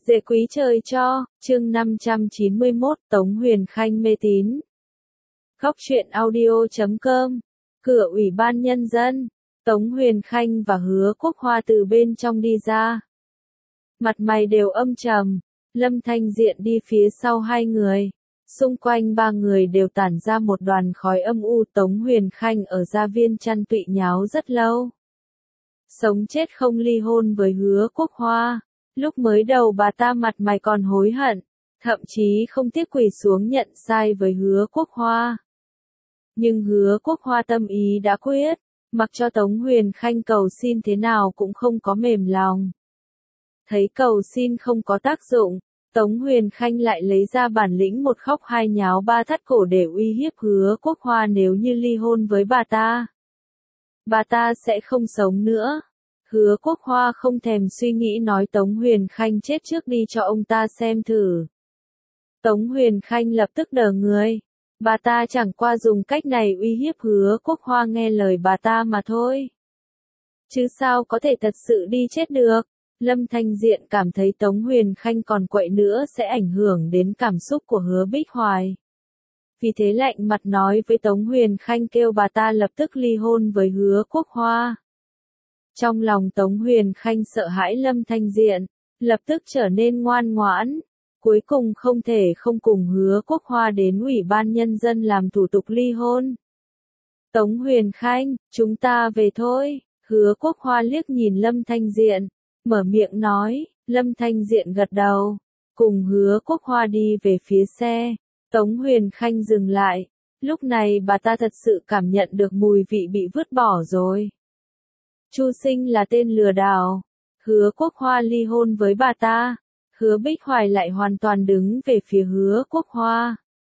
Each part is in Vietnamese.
Dễ quý trời cho, chương 591, Tống Huyền Khanh mê tín. Góc truyện audio.com, cửa Ủy ban Nhân dân, Tống Huyền Khanh và Hứa Quốc Hoa từ bên trong đi ra. Mặt mày đều âm trầm, Lâm Thanh Diện đi phía sau hai người. Xung quanh ba người đều tản ra một đoàn khói âm u. Tống Huyền Khanh ở gia viên chăn tụy nháo rất lâu. Sống chết không ly hôn với Hứa Quốc Hoa. Lúc mới đầu bà ta mặt mày còn hối hận, thậm chí không tiếc quỳ xuống nhận sai với Hứa Quốc Hoa. Nhưng Hứa Quốc Hoa tâm ý đã quyết, mặc cho Tống Huyền Khanh cầu xin thế nào cũng không có mềm lòng. Thấy cầu xin không có tác dụng, Tống Huyền Khanh lại lấy ra bản lĩnh một khóc hai nháo ba thắt cổ để uy hiếp Hứa Quốc Hoa nếu như ly hôn với bà ta sẽ không sống nữa. Hứa Quốc Hoa không thèm suy nghĩ nói Tống Huyền Khanh chết trước đi cho ông ta xem thử. Tống Huyền Khanh lập tức đờ người. Bà ta chẳng qua dùng cách này uy hiếp Hứa Quốc Hoa nghe lời bà ta mà thôi. Chứ sao có thể thật sự đi chết được. Lâm Thanh Diện cảm thấy Tống Huyền Khanh còn quậy nữa sẽ ảnh hưởng đến cảm xúc của Hứa Bích Hoài. Vì thế lạnh mặt nói với Tống Huyền Khanh kêu bà ta lập tức ly hôn với Hứa Quốc Hoa. Trong lòng Tống Huyền Khanh sợ hãi Lâm Thanh Diện, lập tức trở nên ngoan ngoãn, cuối cùng không thể không cùng Hứa Quốc Hoa đến Ủy ban Nhân dân làm thủ tục ly hôn. Tống Huyền Khanh, chúng ta về thôi. Hứa Quốc Hoa liếc nhìn Lâm Thanh Diện, mở miệng nói. Lâm Thanh Diện gật đầu, cùng Hứa Quốc Hoa đi về phía xe. Tống Huyền Khanh dừng lại, lúc này bà ta thật sự cảm nhận được mùi vị bị vứt bỏ rồi. Chu Sinh là tên lừa đảo. Hứa Quốc Hoa ly hôn với bà ta. Hứa Bích Hoài lại hoàn toàn đứng về phía Hứa Quốc Hoa.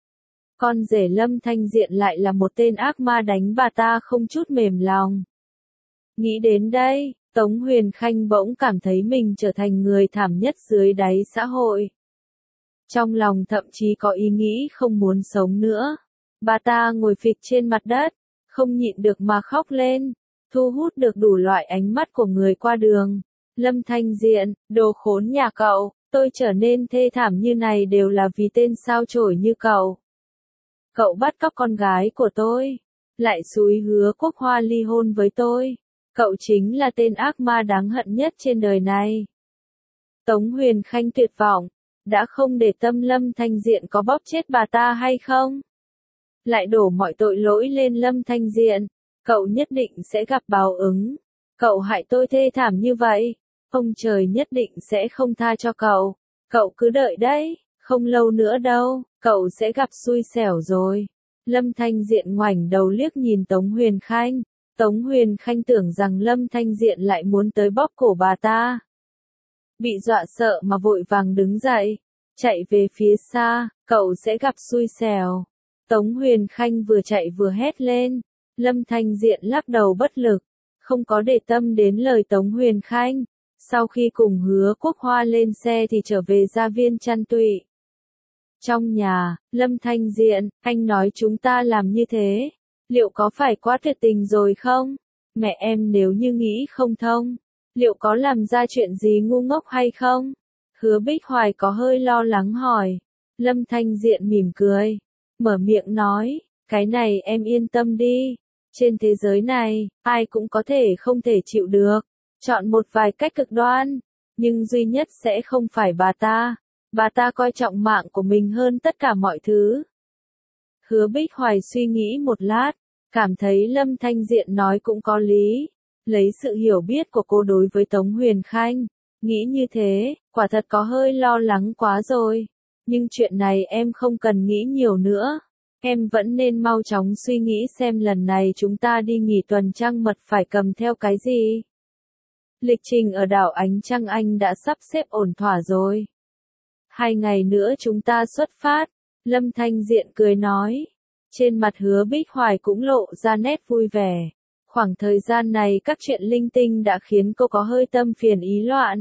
Con rể Lâm Thanh Diện lại là một tên ác ma đánh bà ta không chút mềm lòng. Nghĩ đến đây, Tống Huyền Khanh bỗng cảm thấy mình trở thành người thảm nhất dưới đáy xã hội. Trong lòng thậm chí có ý nghĩ không muốn sống nữa. Bà ta ngồi phịch trên mặt đất, không nhịn được mà khóc lên. Thu hút được đủ loại ánh mắt của người qua đường. Lâm Thanh Diện, đồ khốn nhà cậu, tôi trở nên thê thảm như này đều là vì tên sao chổi như cậu. Cậu bắt cóc con gái của tôi, lại xúi Hứa Quốc Hoa ly hôn với tôi. Cậu chính là tên ác ma đáng hận nhất trên đời này. Tống Huyền Khanh tuyệt vọng, đã không để tâm Lâm Thanh Diện có bóp chết bà ta hay không. Lại đổ mọi tội lỗi lên Lâm Thanh Diện. Cậu nhất định sẽ gặp báo ứng. Cậu hại tôi thê thảm như vậy, ông trời nhất định sẽ không tha cho cậu. Cậu cứ đợi đấy, không lâu nữa đâu, cậu sẽ gặp xui xẻo rồi. Lâm Thanh Diện ngoảnh đầu liếc nhìn Tống Huyền Khanh. Tống Huyền Khanh tưởng rằng Lâm Thanh Diện lại muốn tới bóp cổ bà ta. Bị dọa sợ mà vội vàng đứng dậy, chạy về phía xa, cậu sẽ gặp xui xẻo. Tống Huyền Khanh vừa chạy vừa hét lên. Lâm Thanh Diện lắc đầu bất lực, không có để tâm đến lời Tống Huyền Khanh. Sau khi cùng Hứa Quốc Hoa lên xe thì trở về gia viên chăn tụy. Trong nhà, Lâm Thanh Diện, anh nói chúng ta làm như thế, liệu có phải quá tuyệt tình rồi không? Mẹ em nếu như nghĩ không thông, liệu có làm ra chuyện gì ngu ngốc hay không? Hứa Bích Hoài có hơi lo lắng hỏi. Lâm Thanh Diện mỉm cười, mở miệng nói, cái này em yên tâm đi. Trên thế giới này, ai cũng có thể không thể chịu được. Chọn một vài cách cực đoan, nhưng duy nhất sẽ không phải bà ta. Bà ta coi trọng mạng của mình hơn tất cả mọi thứ. Hứa Bích Hoài suy nghĩ một lát, cảm thấy Lâm Thanh Diện nói cũng có lý. Lấy sự hiểu biết của cô đối với Tống Huyền Khanh, nghĩ như thế, quả thật có hơi lo lắng quá rồi. Nhưng chuyện này em không cần nghĩ nhiều nữa. Em vẫn nên mau chóng suy nghĩ xem lần này chúng ta đi nghỉ tuần trăng mật phải cầm theo cái gì. Lịch trình ở đảo Ánh Trăng anh đã sắp xếp ổn thỏa rồi. 2 ngày nữa chúng ta xuất phát. Lâm Thanh Diện cười nói. Trên mặt Hứa Bích Hoài cũng lộ ra nét vui vẻ. Khoảng thời gian này các chuyện linh tinh đã khiến cô có hơi tâm phiền ý loạn.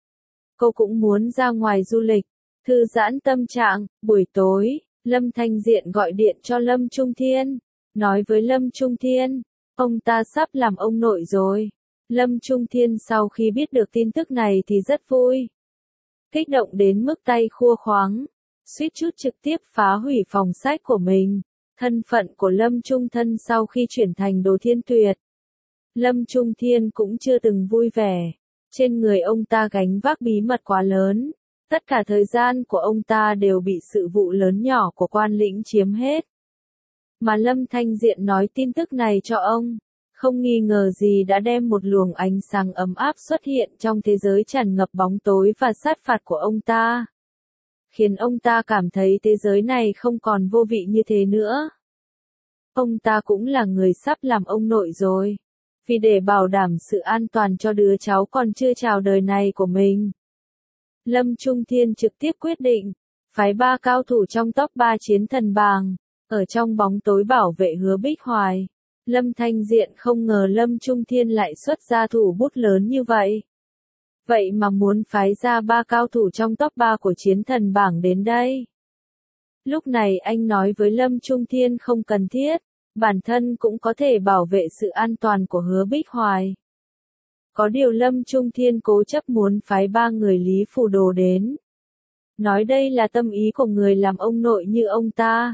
Cô cũng muốn ra ngoài du lịch, thư giãn tâm trạng. Buổi tối, Lâm Thanh Diện gọi điện cho Lâm Trung Thiên, nói với Lâm Trung Thiên, ông ta sắp làm ông nội rồi. Lâm Trung Thiên sau khi biết được tin tức này thì rất vui. kích động đến mức tay khua khoáng, suýt chút trực tiếp phá hủy phòng sách của mình. Thân phận của Lâm Trung Thân sau khi chuyển thành Đồ Thiên Tuyệt, Lâm Trung Thiên cũng chưa từng vui vẻ. Trên người ông ta gánh vác bí mật quá lớn, tất cả thời gian của ông ta đều bị sự vụ lớn nhỏ của quan lĩnh chiếm hết. Mà Lâm Thanh Diện nói tin tức này cho ông, không nghi ngờ gì đã đem một luồng ánh sáng ấm áp xuất hiện trong thế giới tràn ngập bóng tối và sát phạt của ông ta, khiến ông ta cảm thấy thế giới này không còn vô vị như thế nữa. Ông ta cũng là người sắp làm ông nội rồi, vì để bảo đảm sự an toàn cho đứa cháu còn chưa chào đời này của mình, Lâm Trung Thiên trực tiếp quyết định phái 3 cao thủ trong top 3 chiến thần bảng, ở trong bóng tối bảo vệ Hứa Bích Hoài. Lâm Thanh Diện không ngờ Lâm Trung Thiên lại xuất ra thủ bút lớn như vậy. Vậy mà muốn phái ra 3 cao thủ trong top 3 của chiến thần bảng đến đây. Lúc này anh nói với Lâm Trung Thiên không cần thiết, bản thân cũng có thể bảo vệ sự an toàn của Hứa Bích Hoài. Có điều Lâm Trung Thiên cố chấp muốn phái 3 người Lý Phù Đồ đến. Nói đây là tâm ý của người làm ông nội như ông ta.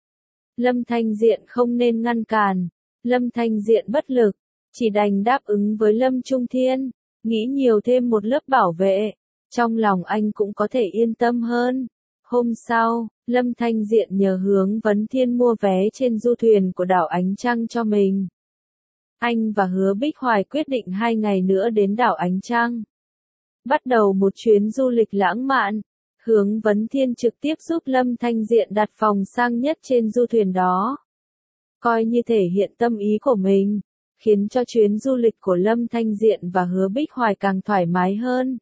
Lâm Thanh Diện không nên ngăn cản. Lâm Thanh Diện bất lực, chỉ đành đáp ứng với Lâm Trung Thiên, nghĩ nhiều thêm một lớp bảo vệ. Trong lòng anh cũng có thể yên tâm hơn. Hôm sau, Lâm Thanh Diện nhờ Hướng Vấn Thiên mua vé trên du thuyền của đảo Ánh Trăng cho mình. Anh và Hứa Bích Hoài quyết định 2 ngày nữa đến đảo Ánh Trăng, bắt đầu một chuyến du lịch lãng mạn. Hướng Vấn Thiên trực tiếp giúp Lâm Thanh Diện đặt phòng sang nhất trên du thuyền đó, coi như thể hiện tâm ý của mình, khiến cho chuyến du lịch của Lâm Thanh Diện và Hứa Bích Hoài càng thoải mái hơn.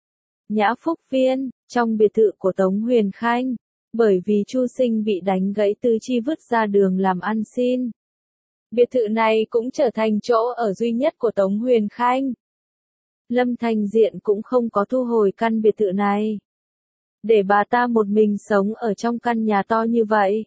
Nhã Phúc Viên, trong biệt thự của Tống Huyền Khanh, bởi vì Chu Sinh bị đánh gãy tứ chi vứt ra đường làm ăn xin. Biệt thự này cũng trở thành chỗ ở duy nhất của Tống Huyền Khanh. Lâm Thanh Diện cũng không có thu hồi căn biệt thự này, để bà ta một mình sống ở trong căn nhà to như vậy,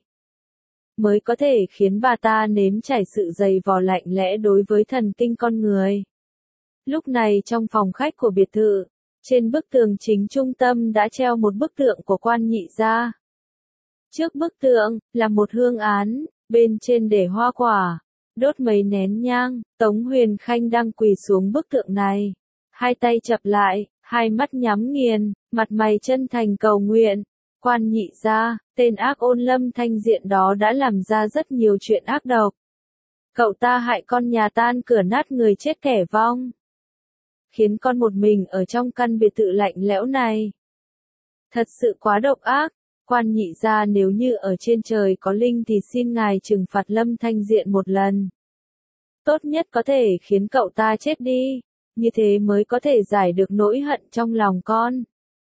mới có thể khiến bà ta nếm trải sự dày vò lạnh lẽ đối với thần kinh con người. Lúc này trong phòng khách của biệt thự, trên bức tường chính trung tâm đã treo một bức tượng của Quan Nhị Gia. Trước bức tượng là một hương án, bên trên để hoa quả, đốt mấy nén nhang. Tống Huyền Khanh đang quỳ xuống bức tượng này, hai tay chập lại, hai mắt nhắm nghiền, mặt mày chân thành cầu nguyện. Quan Nhị Gia, tên ác ôn Lâm Thanh Diện đó đã làm ra rất nhiều chuyện ác độc. Cậu ta hại con nhà tan cửa nát người chết kẻ vong, khiến con một mình ở trong căn biệt thự lạnh lẽo này. Thật sự quá độc ác. Quan Nhị Gia, nếu như ở trên trời có linh thì xin ngài trừng phạt Lâm Thanh Diện một lần. Tốt nhất có thể khiến cậu ta chết đi, như thế mới có thể giải được nỗi hận trong lòng con.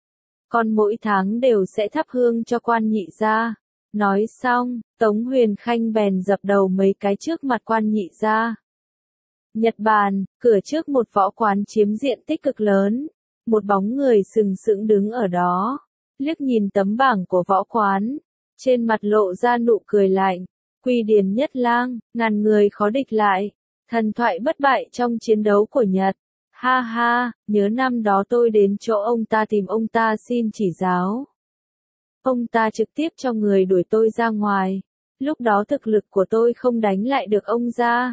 Con mỗi tháng đều sẽ thắp hương cho Quan Nhị Gia. Nói xong, Tống Huyền Khanh bèn dập đầu mấy cái trước mặt Quan Nhị Gia. Nhật Bản, cửa trước một võ quán chiếm diện tích cực lớn, một bóng người sừng sững đứng ở đó, liếc nhìn tấm bảng của võ quán, trên mặt lộ ra nụ cười lạnh. Quy Điền Nhất Lang, ngàn người khó địch lại, thần thoại bất bại trong chiến đấu của Nhật. Ha ha, nhớ năm đó tôi đến chỗ ông ta tìm ông ta xin chỉ giáo. Ông ta trực tiếp cho người đuổi tôi ra ngoài. Lúc đó thực lực của tôi không đánh lại được ông ra,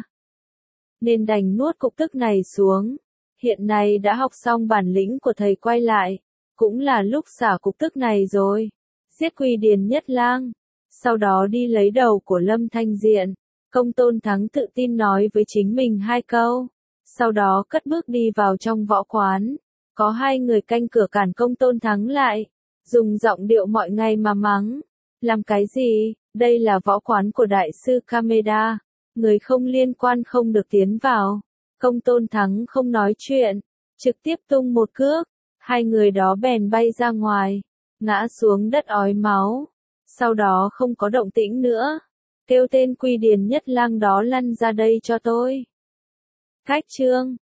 nên đành nuốt cục tức này xuống. Hiện nay đã học xong bản lĩnh của thầy quay lại, cũng là lúc xả cục tức này rồi. Giết Quy Điền Nhất Lang, sau đó đi lấy đầu của Lâm Thanh Diện. Công Tôn Thắng tự tin nói với chính mình 2 câu, sau đó cất bước đi vào trong võ quán. Có 2 người canh cửa cản Công Tôn Thắng lại, dùng giọng điệu mọi ngày mà mắng. Làm cái gì, đây là võ quán của đại sư Kameda, người không liên quan không được tiến vào. Công Tôn Thắng không nói chuyện, trực tiếp tung một cước, 2 người đó bèn bay ra ngoài, ngã xuống đất ói máu, sau đó không có động tĩnh nữa. Kêu tên Quy Điền Nhất Lang đó lăn ra đây cho tôi. Cách chương